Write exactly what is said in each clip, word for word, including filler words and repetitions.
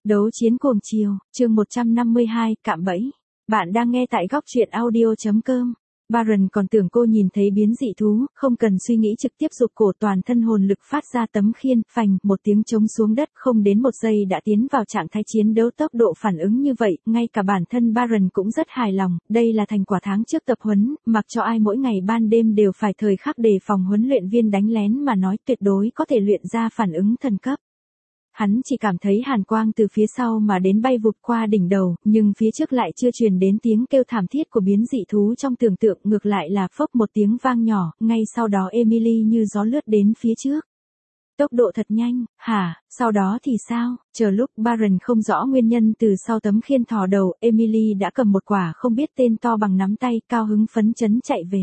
Đấu chiến cuồng chiều, chương một trăm năm mươi hai, cạm bẫy. Bạn đang nghe tại góc truyện audio chấm com. Baron còn tưởng cô nhìn thấy biến dị thú, không cần suy nghĩ trực tiếp giục cổ toàn thân hồn lực phát ra tấm khiên, phành, một tiếng trống xuống đất, không đến một giây đã tiến vào trạng thái chiến đấu. Tốc độ phản ứng như vậy, ngay cả bản thân Baron cũng rất hài lòng, đây là thành quả tháng trước tập huấn, mặc cho ai mỗi ngày ban đêm đều phải thời khắc đề phòng huấn luyện viên đánh lén mà nói tuyệt đối có thể luyện ra phản ứng thần cấp. Hắn chỉ cảm thấy hàn quang từ phía sau mà đến bay vụt qua đỉnh đầu, nhưng phía trước lại chưa truyền đến tiếng kêu thảm thiết của biến dị thú trong tưởng tượng, ngược lại là phốc một tiếng vang nhỏ, ngay sau đó Emily như gió lướt đến phía trước. Tốc độ thật nhanh, hả, sau đó thì sao? Chờ lúc Baron không rõ nguyên nhân từ sau tấm khiên thò đầu, Emily đã cầm một quả không biết tên to bằng nắm tay, cao hứng phấn chấn chạy về.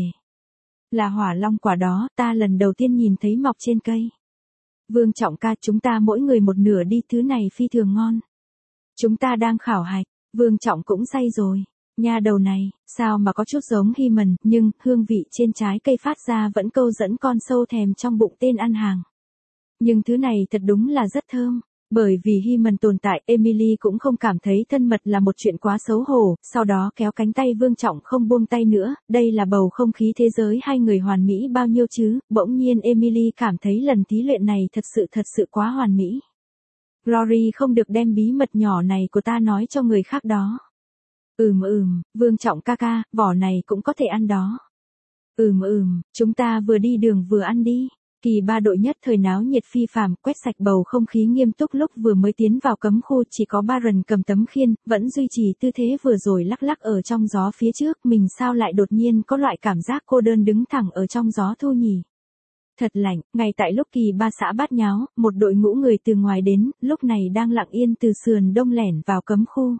Là hỏa long quả đó, ta lần đầu tiên nhìn thấy mọc trên cây. Vương Trọng ca, chúng ta mỗi người một nửa đi, thứ này phi thường ngon. Chúng ta đang khảo hạch, Vương Trọng cũng say rồi. Nha đầu này, sao mà có chút giống Hyman, nhưng hương vị trên trái cây phát ra vẫn câu dẫn con sâu thèm trong bụng tên ăn hàng. Nhưng thứ này thật đúng là rất thơm. Bởi vì Hyman tồn tại, Emily cũng không cảm thấy thân mật là một chuyện quá xấu hổ, sau đó kéo cánh tay Vương Trọng không buông tay nữa, đây là bầu không khí thế giới hai người hoàn mỹ bao nhiêu chứ, bỗng nhiên Emily cảm thấy lần thí luyện này thật sự thật sự quá hoàn mỹ. Glory không được đem bí mật nhỏ này của ta nói cho người khác đó. Ừm ừm, Vương Trọng ca ca, vỏ này cũng có thể ăn đó. Ừm ừm, chúng ta vừa đi đường vừa ăn đi. Kỳ ba đội nhất thời náo nhiệt phi phàm, quét sạch bầu không khí nghiêm túc. Lúc vừa mới tiến vào cấm khu chỉ có Baron cầm tấm khiên, vẫn duy trì tư thế vừa rồi lắc lắc ở trong gió phía trước, mình sao lại đột nhiên có loại cảm giác cô đơn đứng thẳng ở trong gió thu nhỉ. Thật lạnh, ngay tại lúc kỳ ba xã bát nháo, một đội ngũ người từ ngoài đến, lúc này đang lặng yên từ sườn đông lẻn vào cấm khu.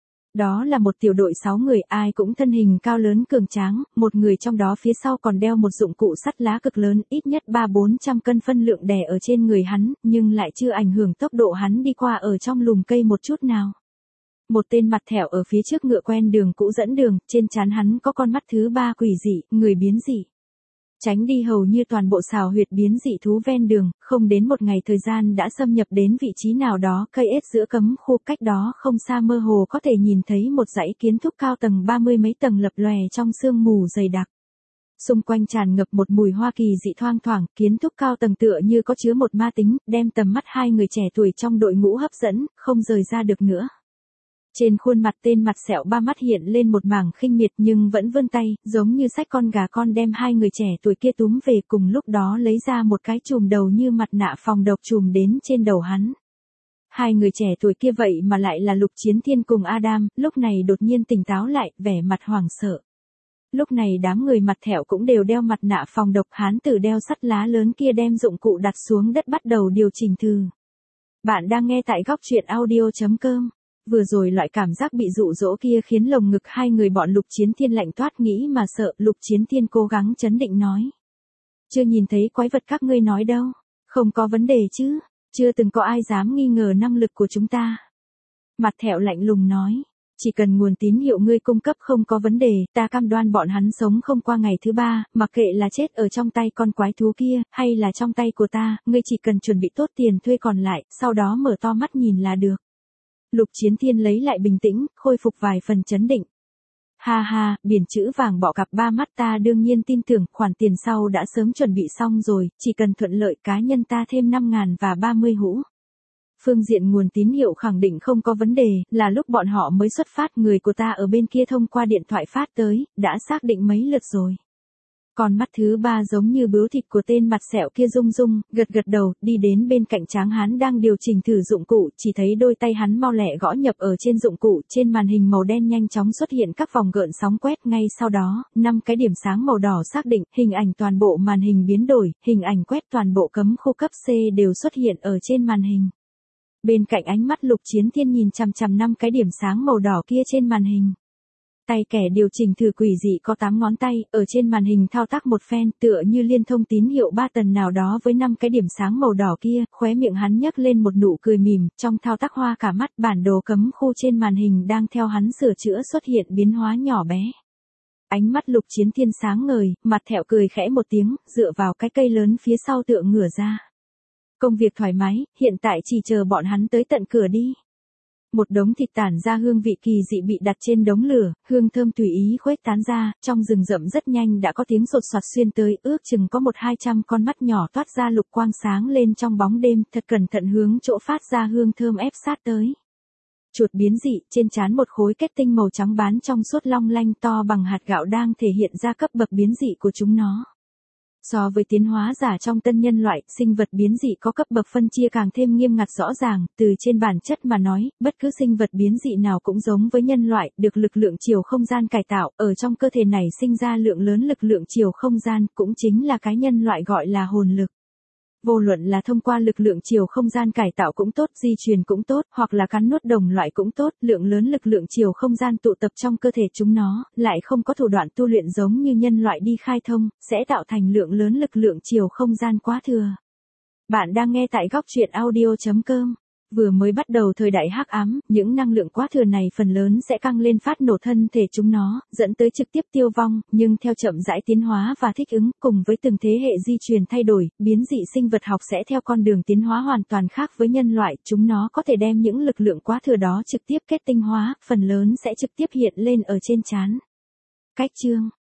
Đó là một tiểu đội sáu người, ai cũng thân hình cao lớn cường tráng, một người trong đó phía sau còn đeo một dụng cụ sắt lá cực lớn, ít nhất ba bốn trăm cân phân lượng đè ở trên người hắn, nhưng lại chưa ảnh hưởng tốc độ hắn đi qua ở trong lùm cây một chút nào. Một tên mặt thẹo ở phía trước ngựa quen đường cũ dẫn đường, trên trán hắn có con mắt thứ ba quỷ dị, người biến dị. Tránh đi hầu như toàn bộ xào huyệt biến dị thú ven đường, không đến một ngày thời gian đã xâm nhập đến vị trí nào đó, cây ết giữa cấm khu, cách đó không xa mơ hồ có thể nhìn thấy một dãy kiến trúc cao tầng ba mươi mấy tầng lập lòe trong sương mù dày đặc. Xung quanh tràn ngập một mùi hoa kỳ dị thoang thoảng, kiến trúc cao tầng tựa như có chứa một ma tính, đem tầm mắt hai người trẻ tuổi trong đội ngũ hấp dẫn, không rời ra được nữa. Trên khuôn mặt tên mặt sẹo ba mắt hiện lên một mảng khinh miệt nhưng vẫn vươn tay, giống như xách con gà con đem hai người trẻ tuổi kia túm về, cùng lúc đó lấy ra một cái chùm đầu như mặt nạ phòng độc chùm đến trên đầu hắn. Hai người trẻ tuổi kia vậy mà lại là Lục Chiến Thiên cùng Adam, lúc này đột nhiên tỉnh táo lại, vẻ mặt hoảng sợ. Lúc này đám người mặt thẹo cũng đều đeo mặt nạ phòng độc, hán tử đeo sắt lá lớn kia đem dụng cụ đặt xuống đất bắt đầu điều chỉnh thử. Bạn đang nghe tại góc truyện audio chấm com. Vừa rồi loại cảm giác bị dụ dỗ kia khiến lồng ngực hai người bọn Lục Chiến Thiên lạnh toát, nghĩ mà sợ. Lục Chiến Thiên cố gắng trấn định nói. Chưa nhìn thấy quái vật các ngươi nói đâu. Không có vấn đề chứ. Chưa từng có ai dám nghi ngờ năng lực của chúng ta. Mặt thẹo lạnh lùng nói. Chỉ cần nguồn tín hiệu ngươi cung cấp không có vấn đề, ta cam đoan bọn hắn sống không qua ngày thứ ba, mặc kệ là chết ở trong tay con quái thú kia, hay là trong tay của ta, ngươi chỉ cần chuẩn bị tốt tiền thuê còn lại, sau đó mở to mắt nhìn là được. Lục Chiến Thiên lấy lại bình tĩnh, khôi phục vài phần chấn định. Ha ha, biển chữ vàng bọ cặp ba mắt, ta đương nhiên tin tưởng, khoản tiền sau đã sớm chuẩn bị xong rồi, chỉ cần thuận lợi cá nhân ta thêm năm ngàn và ba mươi hũ. Phương diện nguồn tín hiệu khẳng định không có vấn đề, là lúc bọn họ mới xuất phát, người của ta ở bên kia thông qua điện thoại phát tới, đã xác định mấy lượt rồi. Còn mắt thứ ba giống như bướu thịt của tên mặt sẹo kia rung rung, gật gật đầu, đi đến bên cạnh tráng hán đang điều chỉnh thử dụng cụ, chỉ thấy đôi tay hắn mau lẹ gõ nhập ở trên dụng cụ, trên màn hình màu đen nhanh chóng xuất hiện các vòng gợn sóng quét, ngay sau đó, năm cái điểm sáng màu đỏ xác định, hình ảnh toàn bộ màn hình biến đổi, hình ảnh quét toàn bộ cấm khu cấp C đều xuất hiện ở trên màn hình. Bên cạnh ánh mắt Lục Chiến Thiên nhìn chằm chằm năm cái điểm sáng màu đỏ kia trên màn hình. Tay kẻ điều chỉnh thử quỷ dị có tám ngón tay, ở trên màn hình thao tác một phen, tựa như liên thông tín hiệu ba tần nào đó với năm cái điểm sáng màu đỏ kia, khóe miệng hắn nhấc lên một nụ cười mỉm, trong thao tác hoa cả mắt, bản đồ cấm khu trên màn hình đang theo hắn sửa chữa xuất hiện biến hóa nhỏ bé. Ánh mắt Lục Chiến Thiên sáng ngời, mặt thẹo cười khẽ một tiếng, dựa vào cái cây lớn phía sau tựa ngửa ra. Công việc thoải mái, hiện tại chỉ chờ bọn hắn tới tận cửa đi. một đống thịt tản ra hương vị kỳ dị bị đặt trên đống lửa, hương thơm tùy ý khuếch tán ra, trong rừng rậm rất nhanh đã có tiếng sột soạt xuyên tới, ước chừng có một hai trăm con mắt nhỏ toát ra lục quang sáng lên trong bóng đêm, thật cẩn thận hướng chỗ phát ra hương thơm ép sát tới. Chuột biến dị, trên trán một khối kết tinh màu trắng bán trong suốt long lanh to bằng hạt gạo đang thể hiện ra cấp bậc biến dị của chúng nó. So với tiến hóa giả trong tân nhân loại, sinh vật biến dị có cấp bậc phân chia càng thêm nghiêm ngặt rõ ràng, từ trên bản chất mà nói, bất cứ sinh vật biến dị nào cũng giống với nhân loại, được lực lượng chiều không gian cải tạo, ở trong cơ thể này sinh ra lượng lớn lực lượng chiều không gian, cũng chính là cái nhân loại gọi là hồn lực. Vô luận là thông qua lực lượng chiều không gian cải tạo cũng tốt, di truyền cũng tốt, hoặc là cắn nuốt đồng loại cũng tốt, lượng lớn lực lượng chiều không gian tụ tập trong cơ thể chúng nó, lại không có thủ đoạn tu luyện giống như nhân loại đi khai thông, sẽ tạo thành lượng lớn lực lượng chiều không gian quá thừa. Bạn đang nghe tại góc truyện audio chấm com. Vừa mới bắt đầu thời đại hắc ám, những năng lượng quá thừa này phần lớn sẽ căng lên phát nổ thân thể chúng nó, dẫn tới trực tiếp tiêu vong, nhưng theo chậm rãi tiến hóa và thích ứng, cùng với từng thế hệ di truyền thay đổi, biến dị sinh vật học sẽ theo con đường tiến hóa hoàn toàn khác với nhân loại, chúng nó có thể đem những lực lượng quá thừa đó trực tiếp kết tinh hóa, phần lớn sẽ trực tiếp hiện lên ở trên trán. Cách chương